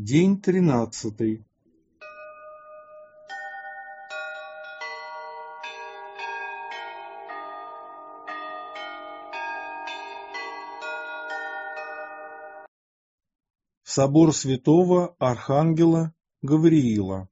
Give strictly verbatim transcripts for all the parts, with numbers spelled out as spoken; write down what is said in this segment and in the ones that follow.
День тринадцатый. Собор святого Архангела Гавриила.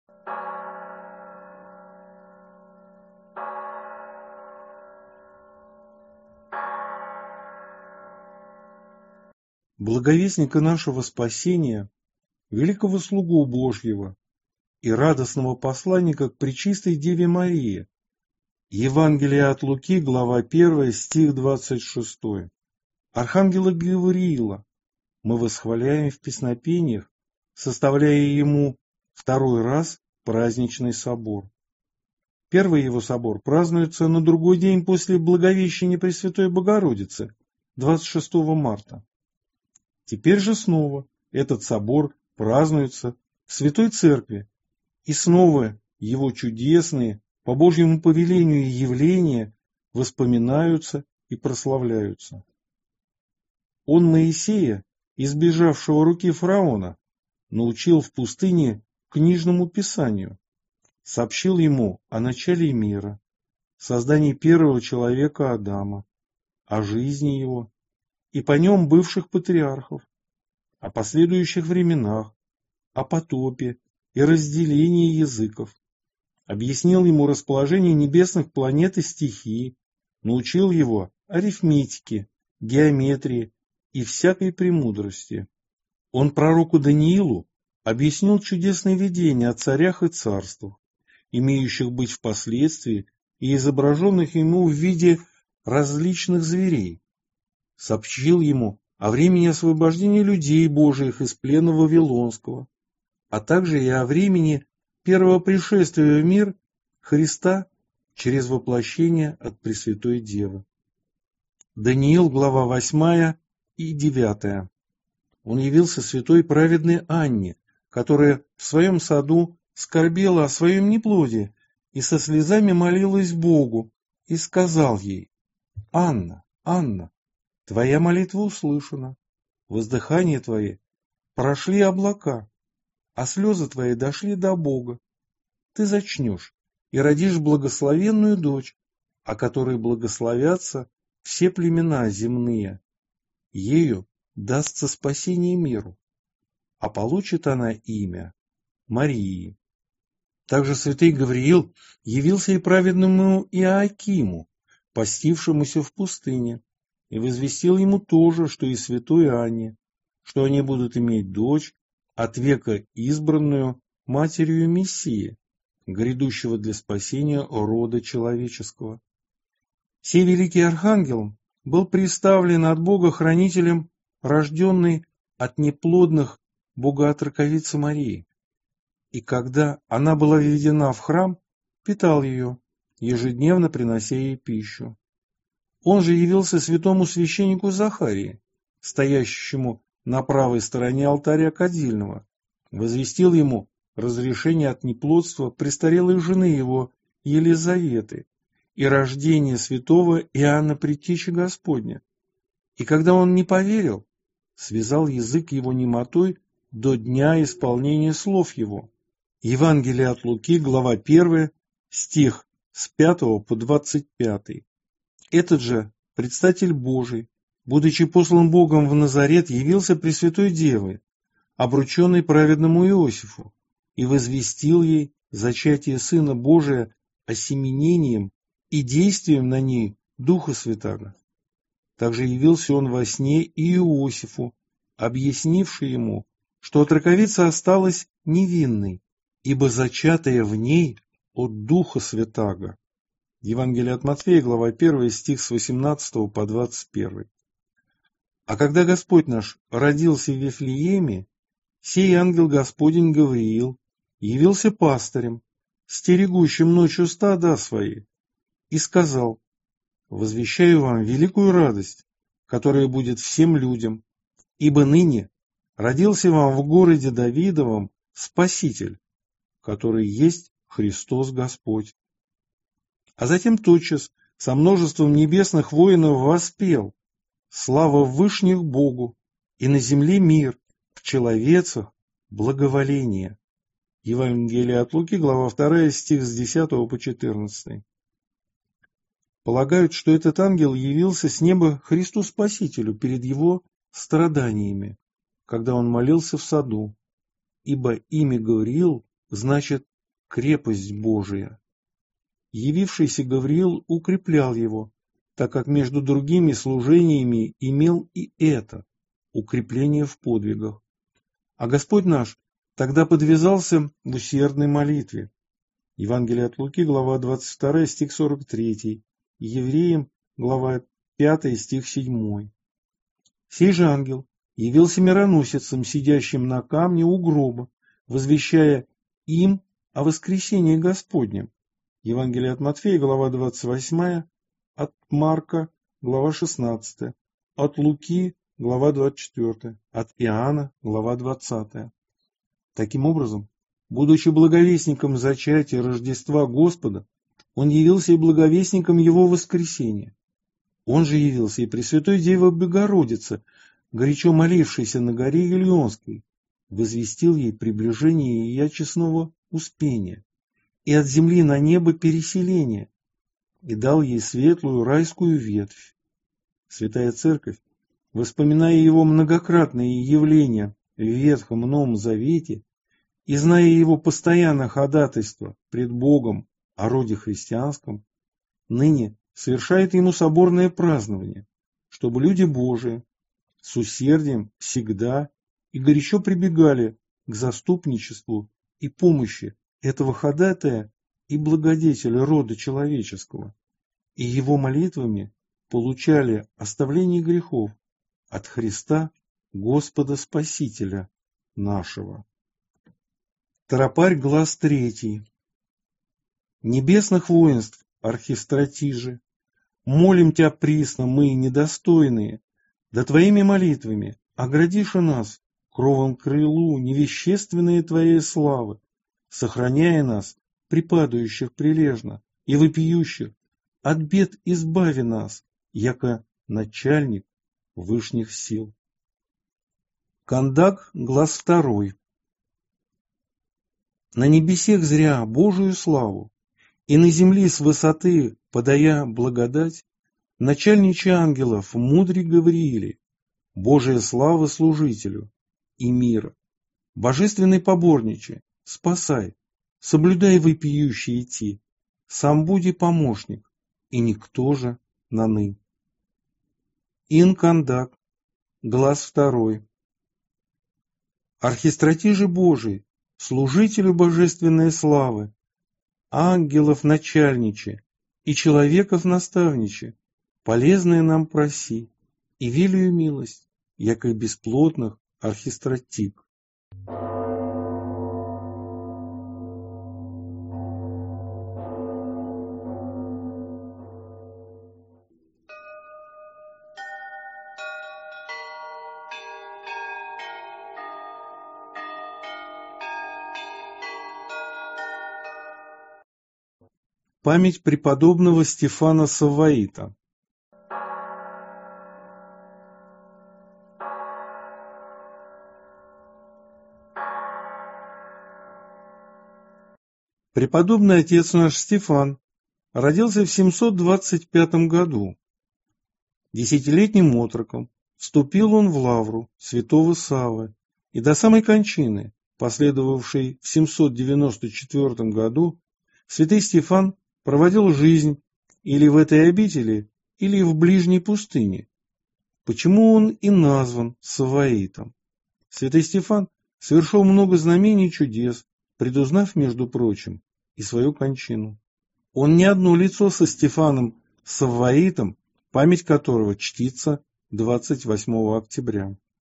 Благовестника нашего спасения, великого слугу Божьего и радостного посланника к пречистой Деве Марии. Евангелие от Луки, глава первая, стих двадцать шестой. Архангела Гавриила мы восхваляем в песнопениях, составляя ему второй раз праздничный собор. Первый его собор празднуется на другой день после Благовещения Пресвятой Богородицы, двадцать шестого марта. Теперь же снова этот собор празднуется в Святой Церкви, и снова его чудесные, по Божьему повелению явления воспоминаются и прославляются. Он Моисея, избежавшего руки фараона, научил в пустыне книжному писанию, сообщил ему о начале мира, создании первого человека Адама, о жизни его и по нем бывших патриархов, о последующих временах, о потопе и разделении языков, объяснил ему расположение небесных планет и стихий, научил его арифметике, геометрии и всякой премудрости. Он пророку Даниилу объяснил чудесные видения о царях и царствах, имеющих быть впоследствии и изображенных ему в виде различных зверей, сообщил ему о времени освобождения людей Божиих из плена Вавилонского, а также и о времени первого пришествия в мир Христа через воплощение от Пресвятой Девы. Даниил, глава восьмая и девятая. Он явился святой праведной Анне, которая в своем саду скорбела о своем неплодии и со слезами молилась Богу, и сказал ей: «Анна, Анна, твоя молитва услышана, воздыхания твои прошли облака, а слезы твои дошли до Бога. Ты зачнешь и родишь благословенную дочь, о которой благословятся все племена земные. Ею дастся спасение миру, а получит она имя Марии». Также святый Гавриил явился и праведному Иоакиму, постившемуся в пустыне, и возвестил ему тоже, что и святой Анне, что они будут иметь дочь, от века избранную матерью Мессии, грядущего для спасения рода человеческого. Сей великий архангел был представлен от Бога хранителем, рожденной от неплодных богоотроковицы Марии, и когда она была введена в храм, питал ее, ежедневно принося ей пищу. Он же явился святому священнику Захарии, стоящему на правой стороне алтаря кадильного, возвестил ему разрешение от неплодства престарелой жены его Елизаветы и рождение святого Иоанна Предтечи Господня. И когда он не поверил, связал язык его немотой до дня исполнения слов его. Евангелие от Луки, глава первая, стих с пятого по двадцать пятый. Этот же предстатель Божий, будучи послан Богом в Назарет, явился Пресвятой Девы, обрученной праведному Иосифу, и возвестил ей зачатие Сына Божия осеменением и действием на ней Духа Святаго. Также явился он во сне и Иосифу, объяснивший ему, что отроковица осталась невинной, ибо зачатая в ней от Духа Святаго. Евангелие от Матфея, глава первая, стих с восемнадцатого по двадцать первый. А когда Господь наш родился в Вифлееме, сей ангел Господень Гавриил явился пастырем, стерегущим ночью стада свои, и сказал: «Возвещаю вам великую радость, которая будет всем людям, ибо ныне родился вам в городе Давидовом Спаситель, который есть Христос Господь». А затем тотчас со множеством небесных воинов воспел: «Слава вышних Богу, и на земле мир, в человецах благоволение. Евангелие от Луки, глава вторая, стих с десятого по четырнадцатый. Полагают, что этот ангел явился с неба Христу Спасителю перед его страданиями, когда он молился в саду, ибо имя Гавриил значит «крепость Божия». Явившийся Гавриил укреплял его, так как между другими служениями имел и это – укрепление в подвигах. А Господь наш тогда подвязался в усердной молитве. Евангелие от Луки, глава двадцать вторая, стих сорок третий. Евреям, глава пятая, стих седьмой. Сей же ангел явился мироносицам, сидящим на камне у гроба, возвещая им о воскресении Господнем. Евангелие от Матфея, глава двадцать восьмая, от Марка, глава шестнадцатая, от Луки, глава двадцать четвёртая, от Иоанна, глава двадцатая. Таким образом, будучи благовестником зачатия Рождества Господа, он явился и благовестником его воскресения. Он же явился и Пресвятой Деве Богородице, горячо молившейся на горе Елеонской, возвестил ей приближение ее честного успения и от земли на небо переселение, и дал ей светлую райскую ветвь. Святая Церковь, вспоминая его многократные явления в Ветхом и Новом Завете и зная его постоянное ходатайство пред Богом о роде христианском, ныне совершает ему соборное празднование, чтобы люди Божии с усердием всегда и горячо прибегали к заступничеству и помощи этого ходатая и благодетеля рода человеческого, и его молитвами получали оставление грехов от Христа Господа Спасителя нашего. Тропарь, глаз третий. Небесных воинств, архистратиже, молим Тебя присно, мы, недостойные, да Твоими молитвами оградишь и нас, кровом крылу, невещественные Твоей славы, сохраняя нас, припадающих прилежно и вопиющих, от бед избави нас, яко начальник вышних сил. Кандак, глаз второй. На небесех зря Божию славу, и на земли с высоты, подая благодать, начальниче ангелов мудрый Гаврииле, Божия слава служителю и мира, божественный поборниче, спасай, соблюдай вопиющие идти, сам буди помощник, и никто же наны. Инкандак, глаз второй. Архистратиже Божий, служителю божественной славы, ангелов начальниче и человеков наставниче, полезное нам проси, и велию милость, яко бесплотных архистратик. Память преподобного Стефана Савваита. Преподобный отец наш Стефан родился в семьсот двадцать пятом году. Десятилетним отроком вступил он в лавру святого Саввы, и до самой кончины, последовавшей в семьсот девяносто четвёртом году, святый Стефан проводил жизнь или в этой обители, или в ближней пустыне. Почему он и назван Савваитом? Святой Стефан совершил много знамений и чудес, предузнав, между прочим, и свою кончину. Он не одно лицо со Стефаном Савваитом, память которого чтится двадцать восьмого октября.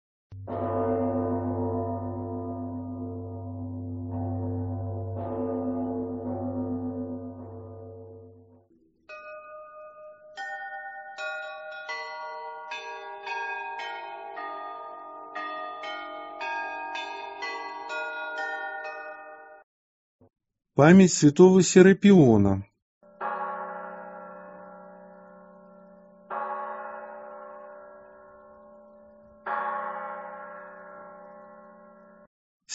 Память святого Серапиона.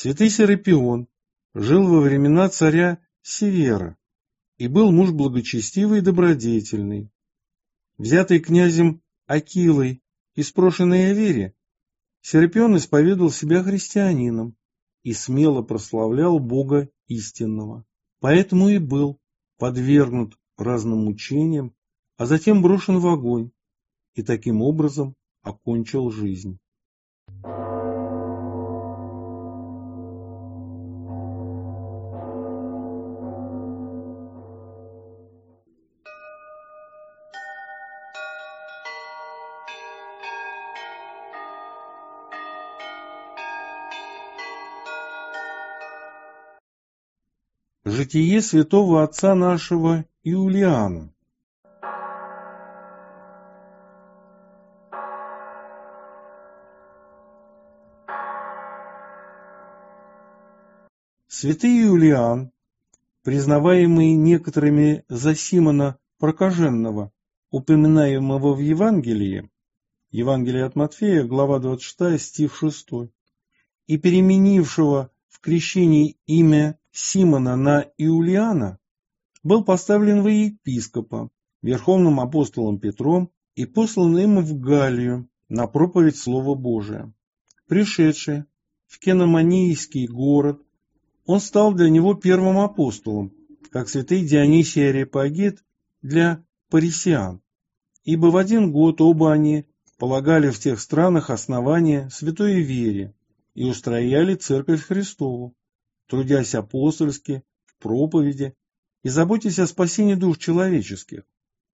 Святый Серапион жил во времена царя Севера и был муж благочестивый и добродетельный. Взятый князем Акилой и спрошенный о вере, Серапион исповедовал себя христианином и смело прославлял Бога истинного. Поэтому и был подвергнут разным мучениям, а затем брошен в огонь и таким образом окончил жизнь. Житие святого отца нашего Иулиана. Святый Иулиан, признаваемый некоторыми за Симона Прокаженного, упоминаемого в Евангелии, Евангелие от Матфея, глава двадцать шесть, стих шесть, и переменившего в крещении имя Симона на Иулиана, был поставлен во епископа верховным апостолом Петром и послан им в Галлию на проповедь Слова Божия. Пришедший в Кеноманийский город, он стал для него первым апостолом, как святый Дионисий Ареопагит для парисиан, ибо в один год оба они полагали в тех странах основания святой вере и устрояли церковь Христову, трудясь апостольски, в проповеди и заботясь о спасении душ человеческих.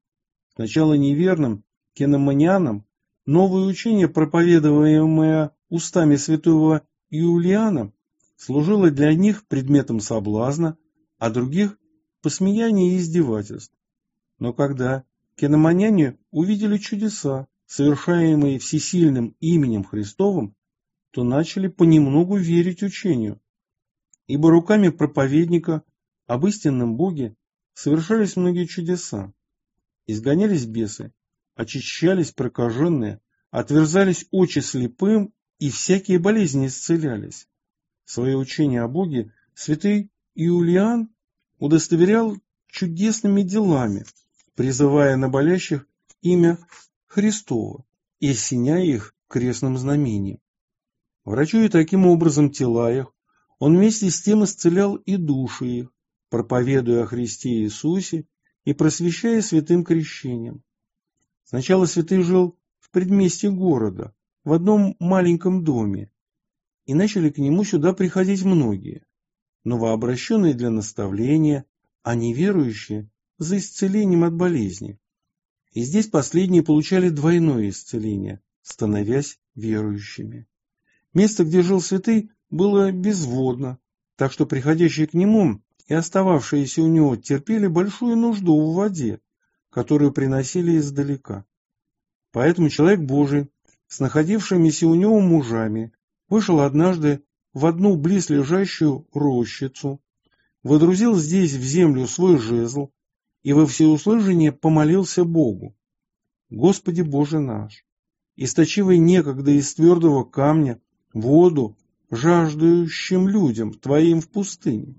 Сначала неверным кеноманянам новое учение, проповедуемое устами святого Иулиана, служило для них предметом соблазна, а других – посмеяния и издевательств. Но когда кеноманяне увидели чудеса, совершаемые всесильным именем Христовым, то начали понемногу верить учению, ибо руками проповедника об истинном Боге совершались многие чудеса. Изгонялись бесы, очищались прокаженные, отверзались очи слепым, и всякие болезни исцелялись. Свое учение о Боге святый Иулиан удостоверял чудесными делами, призывая на болящих имя Христово и осеняя их крестным знамением. Врачуя таким образом тела их, он вместе с тем исцелял и души их, проповедуя о Христе Иисусе и просвещая святым крещением. Сначала святый жил в предместье города, в одном маленьком доме, и начали к нему сюда приходить многие, новообращенные для наставления, а неверующие за исцелением от болезни. И здесь последние получали двойное исцеление, становясь верующими. Место, где жил святый, было безводно, так что приходящие к нему и остававшиеся у него терпели большую нужду в воде, которую приносили издалека. Поэтому человек Божий с находившимися у него мужами вышел однажды в одну близлежащую рощицу, водрузил здесь в землю свой жезл и во всеуслышание помолился Богу: «Господи Боже наш, источивай некогда из твердого камня воду жаждущим людям Твоим в пустыне».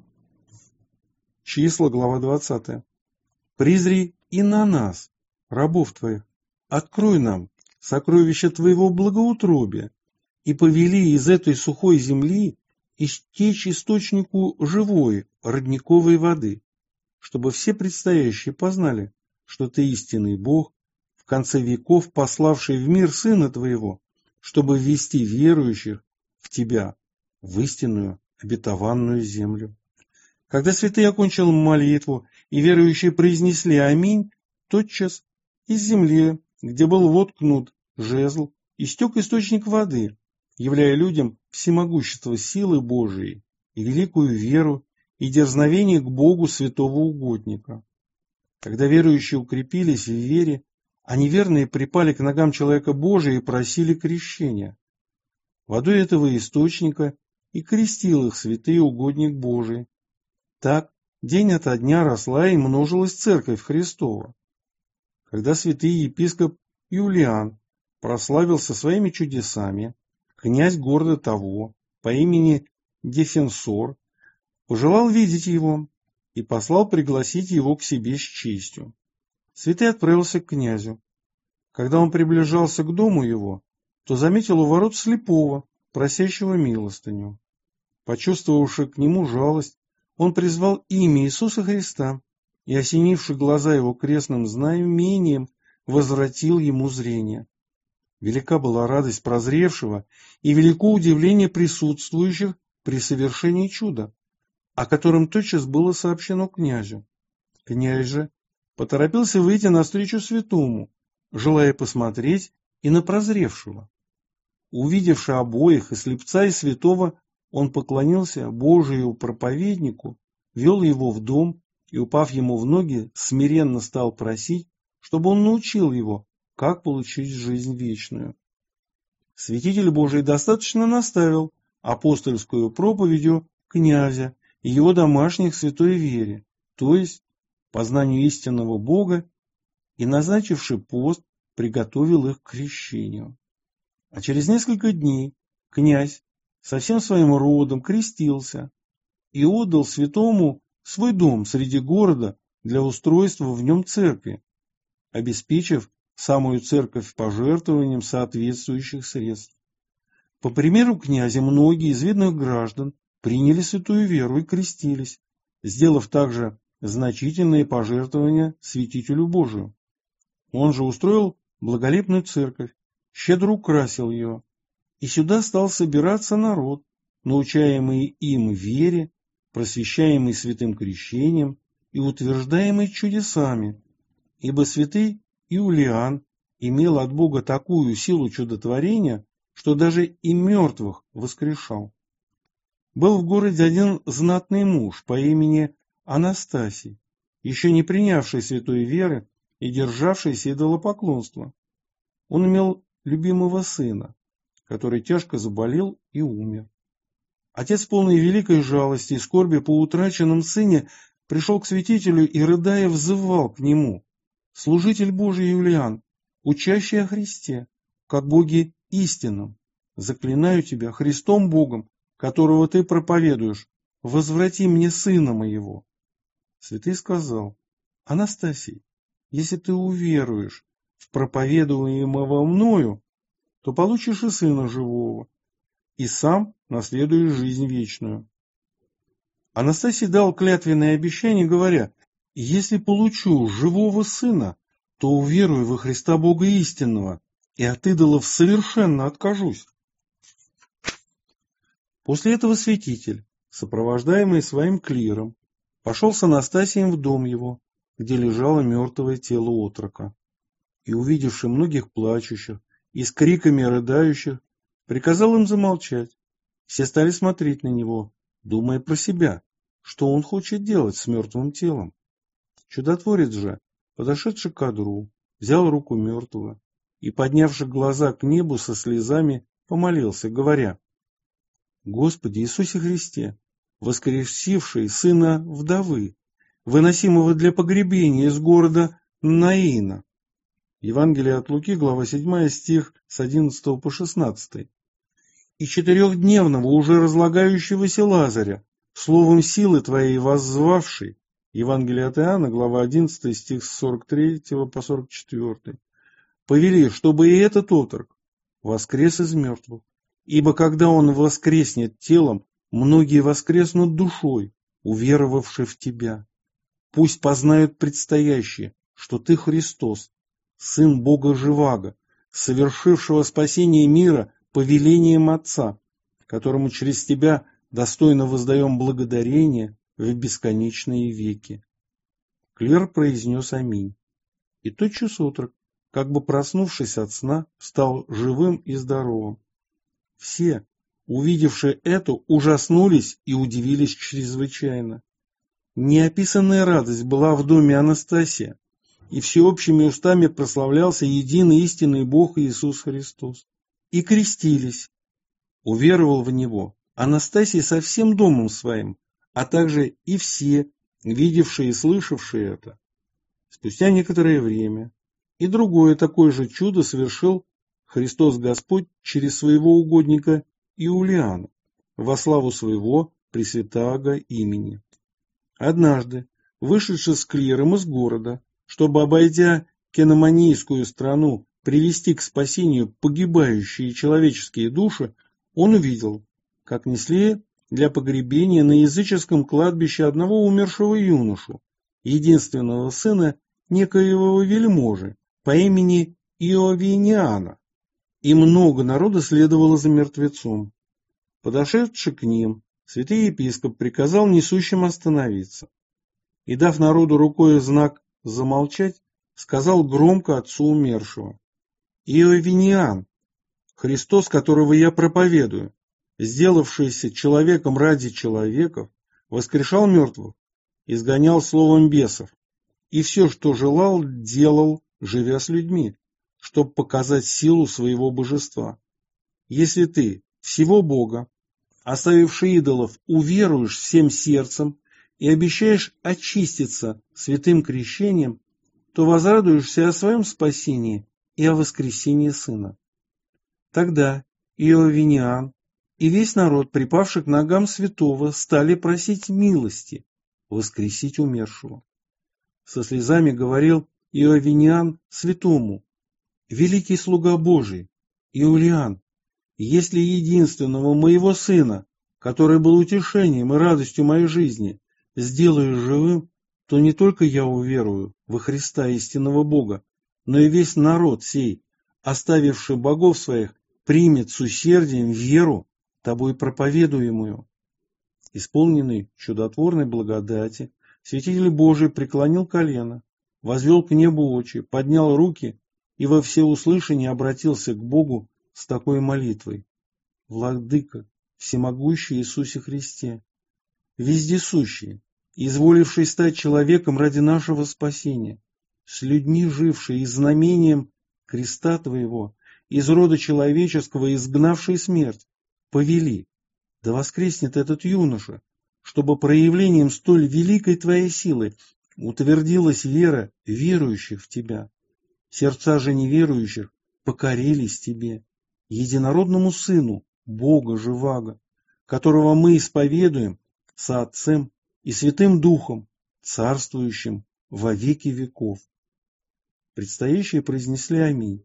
Числа, глава двадцатая. «Призри и на нас, рабов Твоих, открой нам сокровища Твоего благоутробия, и повели из этой сухой земли истечь источнику живой родниковой воды, чтобы все предстоящие познали, что Ты истинный Бог, в конце веков пославший в мир Сына Твоего, чтобы ввести верующих в Тебя, в истинную обетованную землю». Когда святый окончил молитву и верующие произнесли «Аминь», тотчас из земли, где был воткнут жезл, истек источник воды, являя людям всемогущество силы Божией и великую веру и дерзновение к Богу святого угодника. Когда верующие укрепились в вере, а неверные припали к ногам человека Божия и просили крещения. Водой этого источника и крестил их святый угодник Божий. Так день ото дня росла и множилась церковь Христова. Когда святый епископ Иулиан прославился своими чудесами, князь города того по имени Дефенсор, пожелал видеть его и послал пригласить его к себе с честью. Святый отправился к князю. Когда он приближался к дому его, то заметил у ворот слепого, просящего милостыню. Почувствовавши к нему жалость, он призвал имя Иисуса Христа и, осенивши глаза его крестным знамением, возвратил ему зрение. Велика была радость прозревшего и велико удивление присутствующих при совершении чуда, о котором тотчас было сообщено князю. Князь же поторопился выйти навстречу святому, желая посмотреть и на прозревшего. Увидевши обоих, и слепца, и святого, он поклонился Божию проповеднику, вел его в дом и, упав ему в ноги, смиренно стал просить, чтобы он научил его, как получить жизнь вечную. Святитель Божий достаточно наставил апостольскую проповедью князя и его домашних святой вере, то есть познанию истинного Бога, и, назначивши пост, приготовил их к крещению. А через несколько дней князь со всем своим родом крестился и отдал святому свой дом среди города для устройства в нем церкви, обеспечив самую церковь пожертвованием соответствующих средств. По примеру князя многие из видных граждан приняли святую веру и крестились, сделав также значительные пожертвования святителю Божию. Он же устроил благолепную церковь, щедро украсил ее, и сюда стал собираться народ, научаемый им вере, просвещаемый святым крещением и утверждаемый чудесами, ибо святый Иулиан имел от Бога такую силу чудотворения, что даже и мертвых воскрешал. Был в городе один знатный муж по имени Анастасий, еще не принявший святой веры и державшийся идолопоклонства. Он имел любимого сына, который тяжко заболел и умер. Отец, полный великой жалости и скорби по утраченном сыне, пришел к святителю и, рыдая, взывал к нему: «Служитель Божий Иулиан, учащий о Христе, как Боге истинном, заклинаю тебя Христом Богом, которого ты проповедуешь, возврати мне сына моего». Святый сказал: «Анастасий, если ты уверуешь в проповедуемого мною, то получишь и сына живого, и сам наследуешь жизнь вечную». Анастасий дал клятвенное обещание, говоря: «Если получу живого сына, то уверую во Христа Бога истинного, и от идолов совершенно откажусь». После этого святитель, сопровождаемый своим клиром, пошел с Анастасием в дом его, где лежало мертвое тело отрока, и, увидевши многих плачущих и с криками рыдающих, приказал им замолчать. Все стали смотреть на него, думая про себя, что он хочет делать с мертвым телом. Чудотворец же, подошедший к одру, взял руку мертвого и, поднявши глаза к небу со слезами, помолился, говоря: «Господи Иисусе Христе, воскресивший сына вдовы, выносимого для погребения из города Наина». Евангелие от Луки, глава седьмая, стих с одиннадцатого по шестнадцатый. «И четырехдневного, уже разлагающегося Лазаря, словом силы Твоей воззвавший». Евангелие от Иоанна, глава одиннадцатая, стих с сорок третьего по сорок четвёртый. «Повели, чтобы и этот отрок воскрес из мертвых, ибо когда он воскреснет телом, многие воскреснут душой, уверовавши в Тебя. Пусть познают предстоящее, что Ты Христос, Сын Бога Живаго, совершившего спасение мира повелением Отца, которому через Тебя достойно воздаем благодарение в бесконечные веки». Клир произнес аминь. И тотчас отрок, как бы проснувшись от сна, стал живым и здоровым. Все, увидевши это, ужаснулись и удивились чрезвычайно. Неописанная радость была в доме Анастасия, и всеобщими устами прославлялся единый истинный Бог Иисус Христос. И крестились. Уверовал в Него Анастасий со всем домом своим, а также и все, видевшие и слышавшие это. Спустя некоторое время и другое такое же чудо совершил Христос Господь через своего угодника Иулиана. во славу своего пресвятаго имени. Однажды, вышедший с клиром из города, чтобы, обойдя Кеноманийскую страну, привести к спасению погибающие человеческие души, он увидел, как несли для погребения на языческом кладбище одного умершего юношу, единственного сына некоего вельможи по имени Иовиниана, и много народа следовало за мертвецом. Подошедший к ним, святый епископ приказал несущим остановиться и, дав народу рукой знак замолчать, сказал громко отцу умершего: «Иовиниан, Христос, которого я проповедую, сделавшийся человеком ради человеков, воскрешал мертвых, изгонял словом бесов, и все, что желал, делал, живя с людьми, чтобы показать силу своего божества. Если ты всего Бога, оставивший идолов, уверуешь всем сердцем и обещаешь очиститься святым крещением, то возрадуешься о своем спасении и о воскресении Сына». Тогда Иовиниан и весь народ, припавший к ногам святого, стали просить милости воскресить умершего. Со слезами говорил Иовиниан святому: «Великий слуга Божий, Иулиан, если единственного моего сына, который был утешением и радостью моей жизни, сделаешь живым, то не только я уверую во Христа истинного Бога, но и весь народ сей, оставивший богов своих, примет с усердием веру тобой проповедуемую». Исполненный чудотворной благодати, святитель Божий преклонил колено, возвел к небу очи, поднял руки и во всеуслышание обратился к Богу с такой молитвой: «Владыка, всемогущий Иисусе Христе, вездесущий, изволивший стать человеком ради нашего спасения, с людьми живший и знамением креста Твоего, из рода человеческого изгнавший смерть, повели, да воскреснет этот юноша, чтобы проявлением столь великой Твоей силы утвердилась вера верующих в Тебя. Сердца же неверующих покорились Тебе, единородному Сыну Бога живаго, которого мы исповедуем со Отцем и Святым Духом, царствующим во веки веков». Предстоящие произнесли аминь.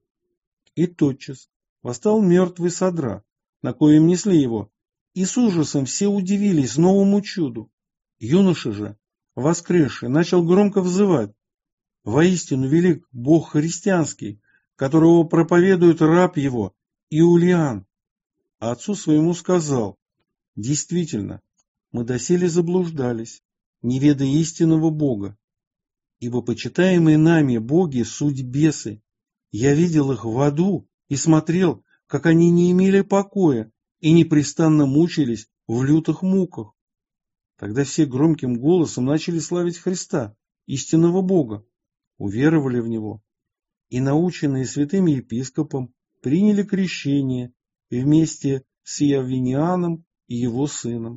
И тотчас восстал мертвый содра, на коем несли его, и с ужасом все удивились новому чуду. Юноша же, воскресший, начал громко взывать: «Воистину велик Бог христианский, которого проповедует раб его Иулиан». А отцу своему сказал: «Действительно, мы доселе заблуждались, не ведая истинного Бога, ибо почитаемые нами боги суть бесы. Я видел их в аду и смотрел, как они не имели покоя и непрестанно мучились в лютых муках». Тогда все громким голосом начали славить Христа, истинного Бога, уверовали в Него и, наученные святым епископом, приняли крещение вместе с Иовинианом и его сыном.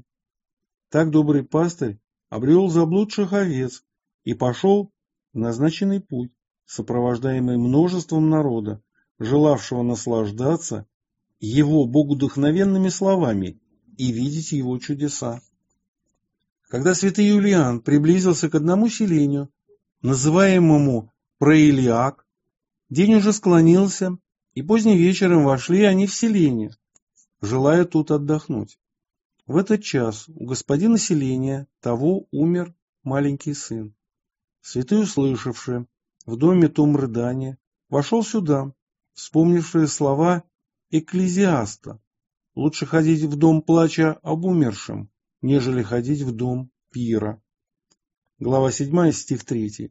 Так добрый пастырь обрел заблудших овец и пошел в назначенный путь, сопровождаемый множеством народа, желавшего наслаждаться его богодухновенными словами и видеть его чудеса. Когда святый Юлиан приблизился к одному селению, называемому Проилиак, день уже склонился, и поздним вечером вошли они в селение, желая тут отдохнуть. В этот час у господина селения того умер маленький сын. Святой, услышавший в доме том рыдание, вошел сюда, вспомнившие слова Экклезиаста: «Лучше ходить в дом плача об умершем, нежели ходить в дом пира». Глава седьмая, стих третий.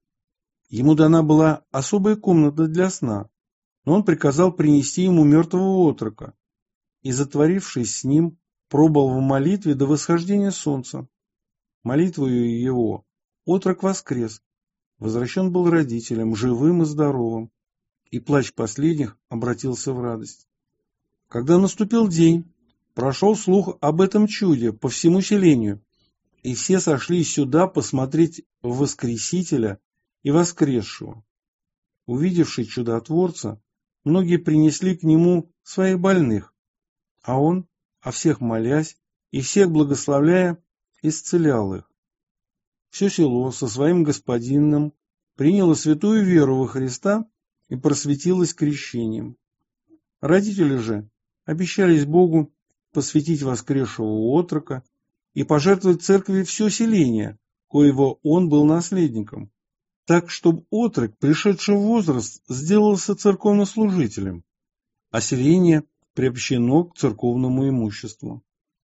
Ему дана была особая комната для сна, но он приказал принести ему мертвого отрока и, затворившись с ним, пробыл в молитве до восхождения солнца. Молитвою его отрок воскрес, возвращен был родителям, живым и здоровым, и плач последних обратился в радость. Когда наступил день, прошел слух об этом чуде по всему селению, и все сошли сюда посмотреть Воскресителя и воскресшего. Увидевший чудотворца, многие принесли к нему своих больных, а он, о всех молясь и всех благословляя, исцелял их. Все село со своим господином приняло святую веру во Христа и просветилось крещением. Родители же обещались Богу посвятить воскресшего отрока и пожертвовать церкви все селение, коего он был наследником, так, чтобы отрок, пришедший в возраст, сделался церковнослужителем, а селение приобщено к церковному имуществу.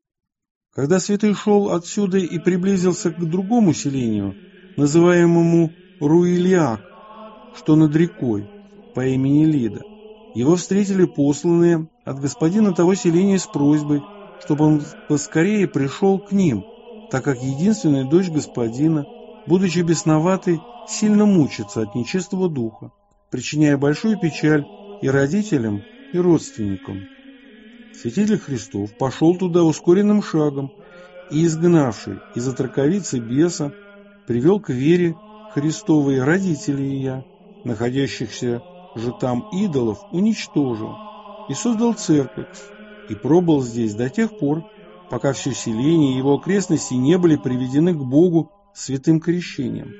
Когда святый шел отсюда и приблизился к другому селению, называемому Руилиак, что над рекой, по имени Лида, его встретили посланные от господина того селения с просьбой, чтобы он поскорее пришел к ним, так как единственная дочь господина, будучи бесноватой, сильно мучится от нечистого духа, причиняя большую печаль и родителям, и родственникам. Святитель Христов пошел туда ускоренным шагом и, изгнавший из отроковицы беса, привел к вере Христовой родителей ее, находящихся же там идолов, уничтожил и создал церковь, и пробыл здесь до тех пор, пока все селение и его окрестности не были приведены к Богу святым крещением.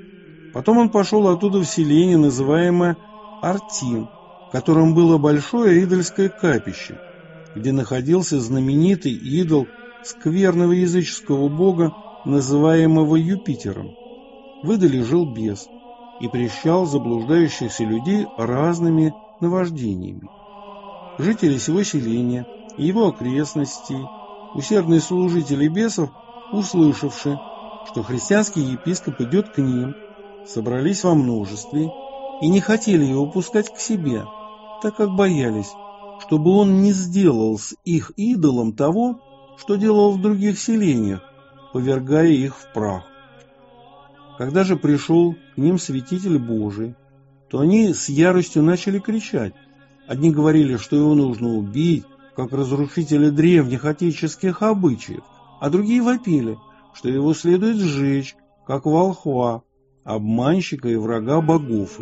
Потом он пошел оттуда в селение, называемое Артин, в котором было большое идольское капище, где находился знаменитый идол скверного языческого бога, называемого Юпитером. Выдали жил бес и прельщал заблуждающихся людей разными наваждениями. Жители сего селения и его окрестностей, усердные служители бесов, услышавши, что христианский епископ идет к ним, собрались во множестве и не хотели его пускать к себе, так как боялись, чтобы он не сделал с их идолом того, что делал в других селениях, повергая их в прах. Когда же пришел к ним святитель Божий, то они с яростью начали кричать. Одни говорили, что его нужно убить, как разрушителя древних отеческих обычаев, а другие вопили, что его следует сжечь, как волхва, обманщика и врага богов.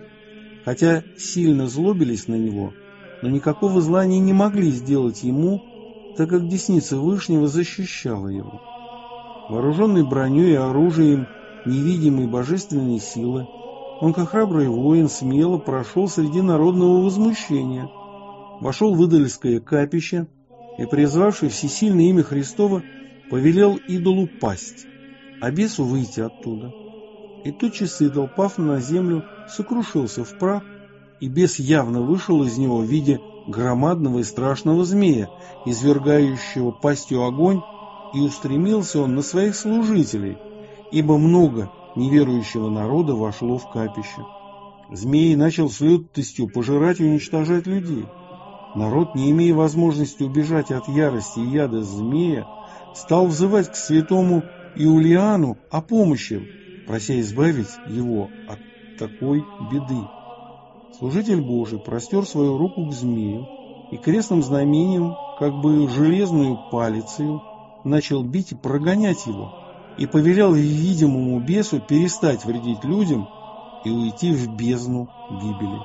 Хотя сильно злобились на него, но никакого зла они не могли сделать ему, так как десница Вышнего защищала его. Вооруженный броней и оружием невидимой божественной силы, он, как храбрый воин, смело прошел среди народного возмущения, вошел в идольское капище и, призвавший всесильное имя Христово, повелел идолу пасть, а бесу выйти оттуда. И тотчас идол, пав на землю, сокрушился в прах, и бес явно вышел из него в виде громадного и страшного змея, извергающего пастью огонь, и устремился он на своих служителей, ибо много неверующего народа вошло в капище. Змей начал с лютостью пожирать и уничтожать людей. Народ, не имея возможности убежать от ярости и яда змея, стал взывать к святому Иулиану о помощи, прося избавить его от такой беды. Служитель Божий простер свою руку к змею и крестным знамением, как бы железную палицею, начал бить и прогонять его, и повелел видимому бесу перестать вредить людям и уйти в бездну гибели.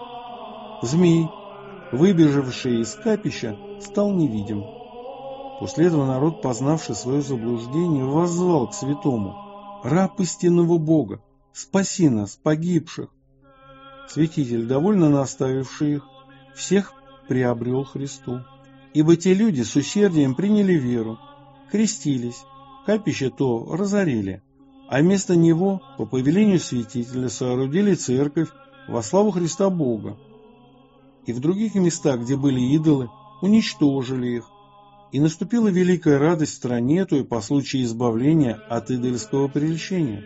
Змей, выбежавший из капища, стал невидим. После этого народ, познавший свое заблуждение, воззвал к святому: «Раб истинного Бога, спаси нас, погибших!» Святитель, довольно наставивший их, всех приобрел Христу. Ибо те люди с усердием приняли веру, крестились, капище то разорили, а вместо него, по повелению святителя, соорудили церковь во славу Христа Бога. И в других местах, где были идолы, уничтожили их. И наступила великая радость в стране той по случаю избавления от идольского прельщения.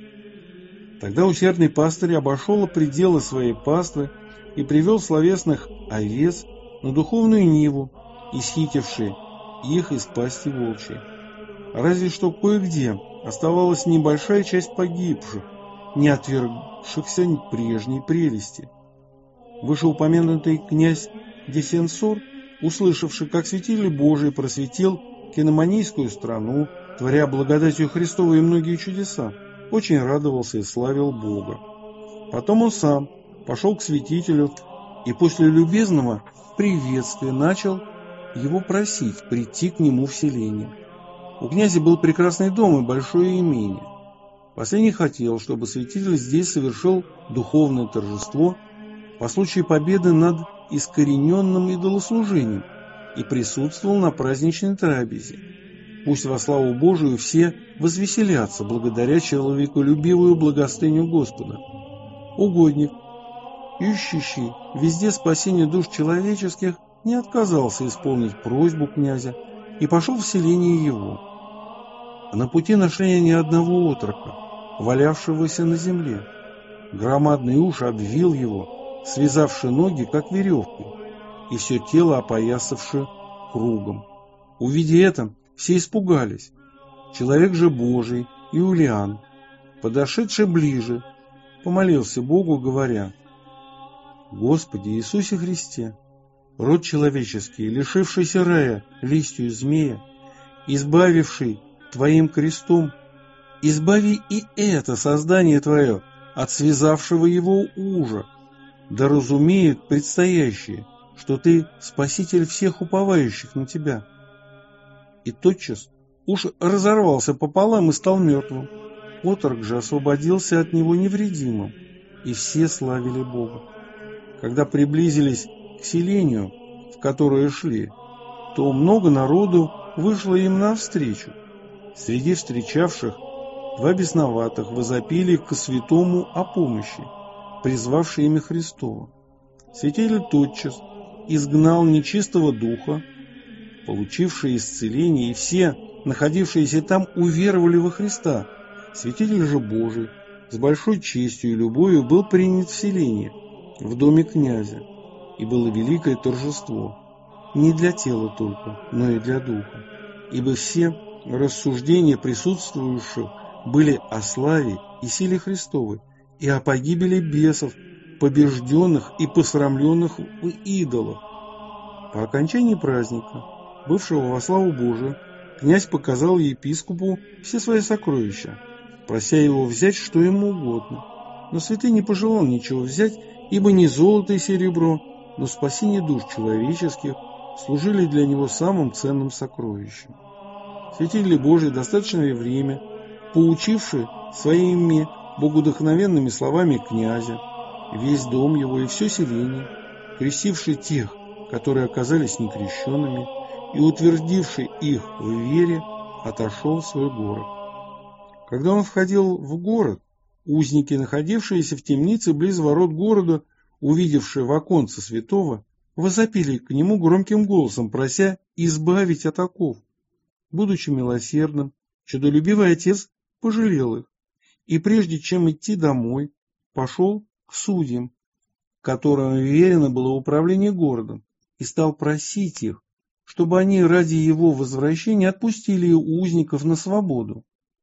Тогда усердный пастырь обошел пределы своей паствы и привел словесных овец на духовную ниву, исхитившие их из пасти волчьей. Разве что кое-где оставалась небольшая часть погибших, не отвергшихся прежней прелести. Вышеупомянутый князь Дефенсор, услышавший, как святитель Божий просветил Киноманийскую страну, творя благодатью Христовой многие чудеса, очень радовался и славил Бога. Потом он сам пошел к святителю и после любезного приветствия начал его просить прийти к нему в селение. У князя был прекрасный дом и большое имение. Последний хотел, чтобы святитель здесь совершил духовное торжество по случаю победы над искорененным идолослужением и присутствовал на праздничной трапезе. Пусть во славу Божию все возвеселятся благодаря человеколюбивую благостыню Господа. Угодник, ищущий везде спасение душ человеческих, не отказался исполнить просьбу князя и пошел в селение его. На пути нашли они одного отрока, валявшегося на земле. Громадный уж обвил его, связавши ноги, как веревкой, и все тело опоясавши кругом. Увидя это, все испугались. Человек же Божий, Иулиан, подошедший ближе, помолился Богу, говоря: «Господи Иисусе Христе, род человеческий, лишившийся рая листью змея, избавивший Твоим крестом, избави и это создание Твое от связавшего его ужа, да разумеет предстоящее, что Ты спаситель всех уповающих на Тебя». И тотчас уж разорвался пополам и стал мертвым. Отрок же освободился от него невредимым, и все славили Бога. Когда приблизились к селению, в которое шли, то много народу вышло им навстречу. Среди встречавших два бесноватых возопили ко святому о помощи, призвавши имя Христово. Святитель тотчас изгнал нечистого духа, получивший исцеление, и все, находившиеся там, уверовали во Христа. Святитель же Божий с большой честью и любовью был принят в селение, в доме князя, и было великое торжество, не для тела только, но и для духа, ибо все рассуждения присутствующих были о славе и силе Христовой, и о погибели бесов, побежденных и посрамленных у идолов. По окончании праздника, бывшего во славу Божию, князь показал епископу все свои сокровища, прося его взять что ему угодно. Но святый не пожелал ничего взять, ибо не золото и серебро, но спасение душ человеческих служили для него самым ценным сокровищем. Святитель Божий достаточное время, поучивший своими богодухновенными словами князя, весь дом его и все селение, крестивший тех, которые оказались некрещенными, и утвердивший их в вере, отошел в свой город. Когда он входил в город, узники, находившиеся в темнице близ ворот города, увидевшие в оконце святого, возопили к нему громким голосом, прося избавить от оков. Будучи милосердным, чудолюбивый отец пожалел их, и прежде чем идти домой, пошел к судьям, которым верено было управление городом, и стал просить их, чтобы они ради его возвращения отпустили узников на свободу.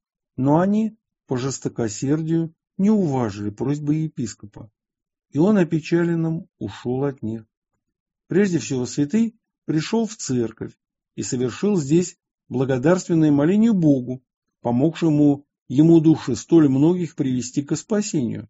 Но они по жестокосердию не уважили просьбы епископа, и он опечаленным ушел от них. Прежде всего святый пришел в церковь и совершил здесь благодарственное моление Богу, помогшему ему души столь многих привести к спасению.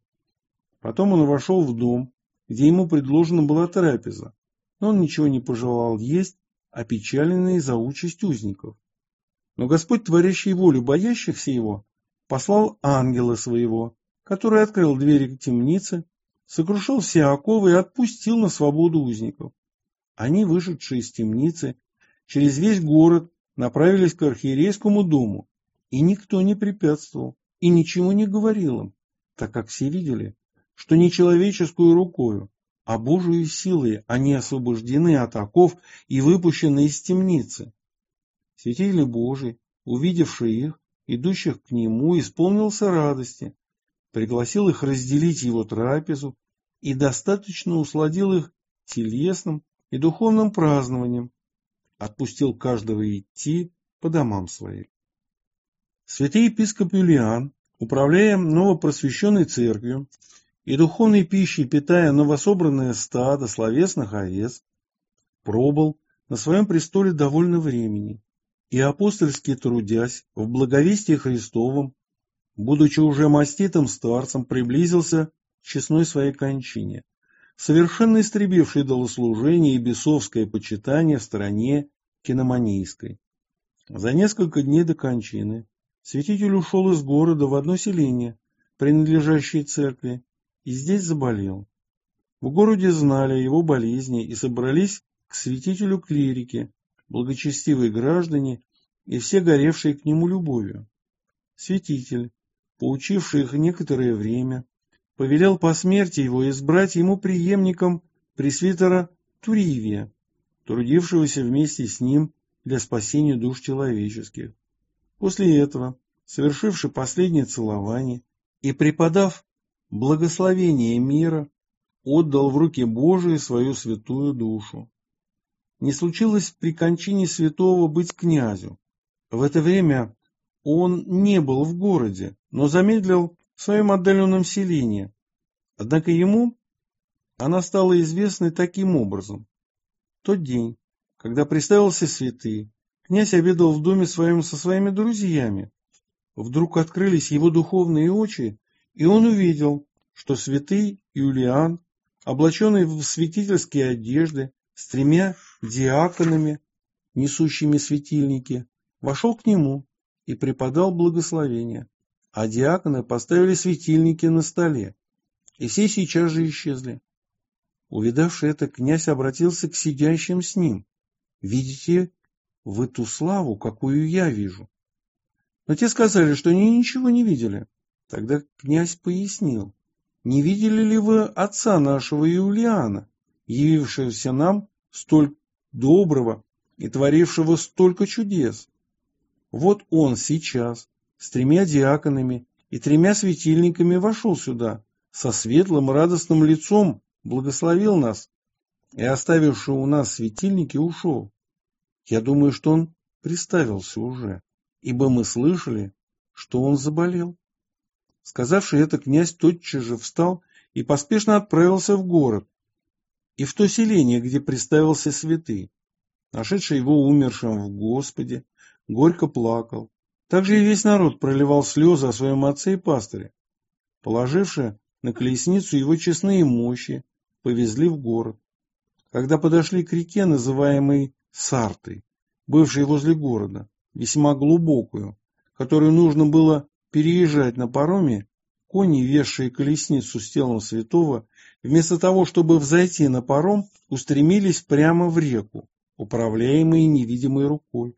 Потом он вошел в дом, где ему предложена была трапеза, но он ничего не пожелал есть, опечаленный за участь узников. Но Господь, творящий волю боящихся его, послал ангела своего, который открыл двери темницы, сокрушил все оковы и отпустил на свободу узников. Они, вышедшие из темницы, через весь город направились к архиерейскому дому, и никто не препятствовал и ничего не говорил им, так как все видели, что не человеческую рукою, а Божией силой они освобождены от оков и выпущены из темницы. Святитель Божий, увидевший их, идущих к нему, исполнился радости, пригласил их разделить его трапезу и достаточно усладил их телесным и духовным празднованием, отпустил каждого идти по домам своим. Святый епископ Юлиан, управляя новопросвященной церковью и духовной пищей питая новособранное стадо словесных овец, пробыл на своем престоле довольно времени, и апостольски трудясь в благовестии Христовом, будучи уже маститым старцем, приблизился к честной своей кончине. совершенно истребивший идолослужение и бесовское почитание в стране Киноманийской. За несколько дней до кончины святитель ушел из города в одно селение, принадлежащее церкви, и здесь заболел. В городе знали о его болезни и собрались к святителю клирики, благочестивые граждане и все горевшие к нему любовью. Святитель, поучивший их некоторое время, повелел по смерти его избрать ему преемником пресвитера Туривия, трудившегося вместе с ним для спасения душ человеческих. После этого, совершивши последнее целование и преподав благословение мира, отдал в руки Божии свою святую душу. Не случилось при кончине святого быть князю. В это время он не был в городе, но замедлил в своем отдаленном селении. Однако ему она стала известной таким образом. В тот день, когда представился святый, князь обедал в доме своем со своими друзьями. Вдруг открылись его духовные очи, и он увидел, что святый Юлиан, облаченный в святительские одежды, с тремя диаконами, несущими светильники, вошел к нему и преподал благословение, а диаконы поставили светильники на столе, и все сейчас же исчезли. Увидавший это, князь обратился к сидящим с ним. «Видите вы ту славу, какую я вижу?» Но те сказали, что они ничего не видели. Тогда князь пояснил: «Не видели ли вы отца нашего Юлиана, явившегося нам столь доброго и творившего столько чудес? Вот он сейчас с тремя диаконами и тремя светильниками вошел сюда, со светлым радостным лицом благословил нас и, оставивши у нас светильники, ушел. Я думаю, что он приставился уже, ибо мы слышали, что он заболел». Сказавши это, князь тотчас же встал и поспешно отправился в город и в то селение, где представился святый. Нашедший его умершим в Господе, горько плакал. Также и весь народ проливал слезы о своем отце и пастыре. Положивши на колесницу его честные мощи, повезли в город. Когда подошли к реке, называемой Сартой, бывшей возле города, весьма глубокую, которую нужно было переезжать на пароме, кони, везшие колесницу с телом святого, вместо того, чтобы взойти на паром, устремились прямо в реку, управляемые невидимой рукой.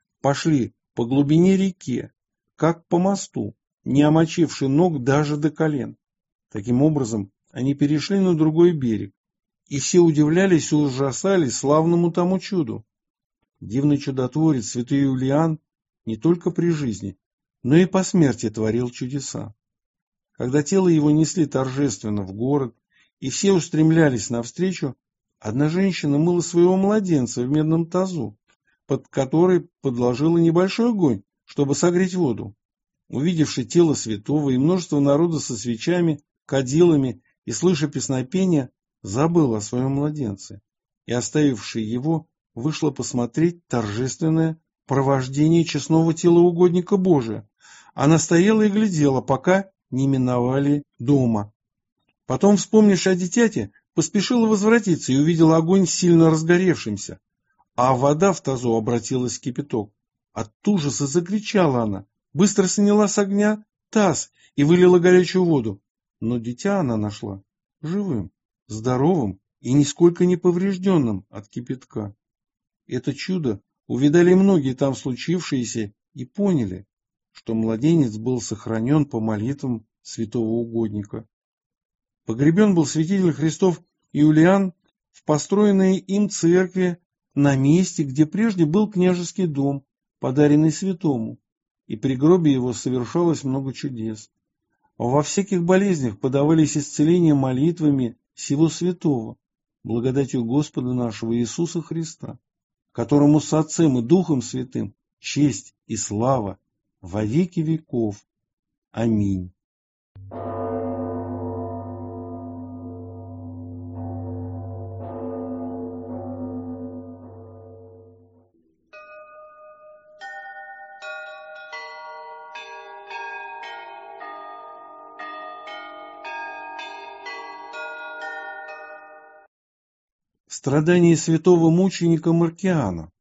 Пошли по глубине реки, как по мосту, не омочивши ног даже до колен. Таким образом, они перешли на другой берег, и все удивлялись и ужасались славному тому чуду. Дивный чудотворец святой Юлиан не только при жизни, но и по смерти творил чудеса. Когда тело его несли торжественно в город, и все устремлялись навстречу, одна женщина мыла своего младенца в медном тазу, под который подложила небольшой огонь, чтобы согреть воду. Увидевши тело святого и множество народа со свечами, кадилами и слыша песнопения, забыла о своем младенце, и, оставивши его, вышла посмотреть торжественное провождение честного тела угодника Божия. Она стояла и глядела, пока не миновали дома. Потом, вспомнивши о дитяте, поспешила возвратиться и увидела огонь сильно разгоревшимся, а вода в тазу обратилась в кипяток. От ужаса закричала она, быстро сняла с огня таз и вылила горячую воду. Но дитя она нашла живым, здоровым и нисколько не поврежденным от кипятка. Это чудо увидали многие там случившиеся и поняли, что младенец был сохранен по молитвам святого угодника. Погребен был святитель Христов Юлиан в построенной им церкви на месте, где прежде был княжеский дом, подаренный святому, и при гробе его совершалось много чудес. Во всяких болезнях подавались исцеления молитвами сего святого, благодатью Господа нашего Иисуса Христа, которому с Отцем и Духом Святым честь и слава во веки веков. Аминь. Страдания святого мученика Маркиана.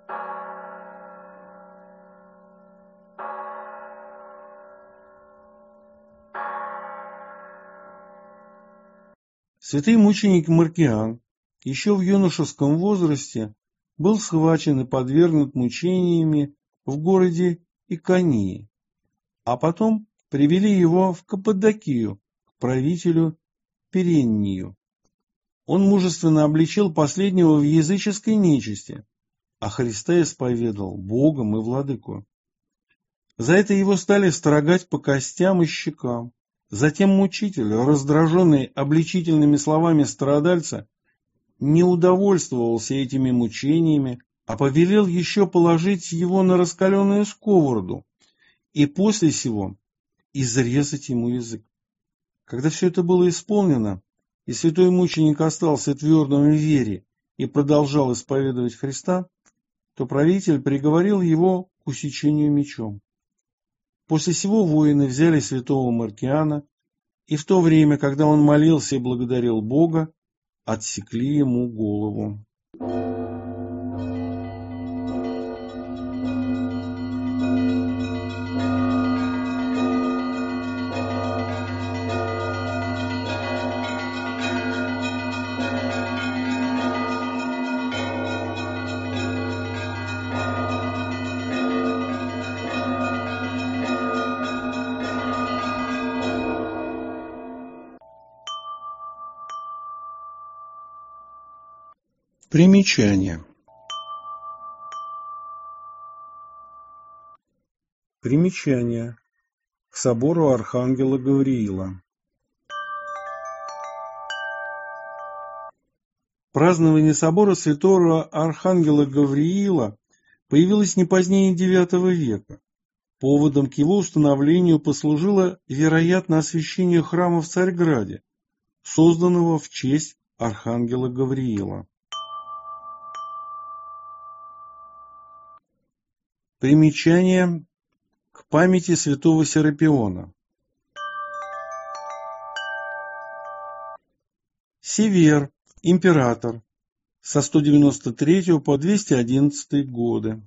Святый мученик Маркиан еще в юношеском возрасте был схвачен и подвергнут мучениями в городе Иконии, а потом привели его в Каппадокию к правителю Переннию. Он мужественно обличил последнего в языческой нечисти, а Христа исповедал Богом и Владыку. За это его стали строгать по костям и щекам. Затем мучитель, раздраженный обличительными словами страдальца, не удовольствовался этими мучениями, а повелел еще положить его на раскаленную сковороду и после сего изрезать ему язык. Когда все это было исполнено, и святой мученик остался твердым в вере и продолжал исповедовать Христа, то правитель приговорил его к усечению мечом. После сего воины взяли святого Маркиана, и в то время, когда он молился и благодарил Бога, отсекли ему голову. Примечание. Примечание. К собору Архангела Гавриила. Празднование собора святого Архангела Гавриила появилось не позднее девятого века. Поводом к его установлению послужило, вероятно, освящение храма в Царьграде, созданного в честь Архангела Гавриила. Примечание к памяти святого Серапиона. Север, император, со сто девяносто третьего по двести одиннадцатый годы.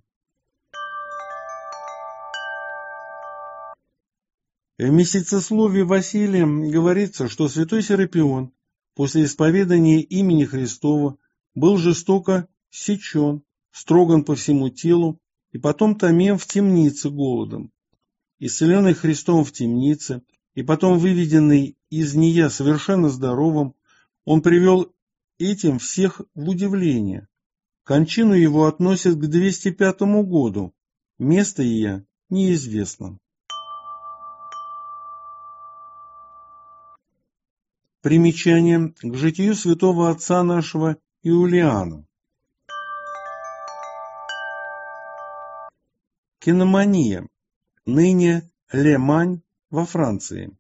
В месяцесловии Василия говорится, что святой Серапион после исповедания имени Христова был жестоко сечен, строган по всему телу, и потом томим в темнице голодом. Исцеленный Христом в темнице, и потом выведенный из нее совершенно здоровым, он привел этим всех в удивление. Кончину его относят к двести пятому году, место ее неизвестно. Примечание к житию святого отца нашего Иулиана. Киномания, ныне Ле-Мань во Франции.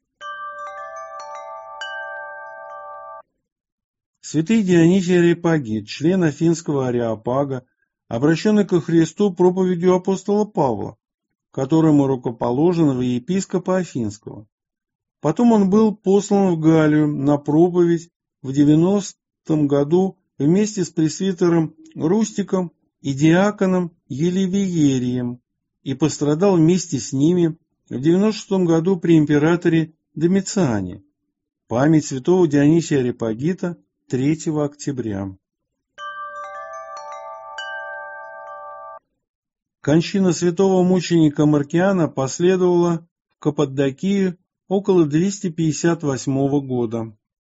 Святый Дионисий Ареопагит, член Афинского Ареопага, обращенный ко Христу проповедью апостола Павла, которому рукоположен во епископа Афинского. Потом он был послан в Галлию на проповедь в девяностом году вместе с пресвитером Рустиком и диаконом Елевиерием, и пострадал вместе с ними в девяносто шестом году при императоре Домициане. Память святого Дионисия Ареопагита третьего октября. Кончина святого мученика Маркиана последовала в Каппадокии около двести пятьдесят восьмого года.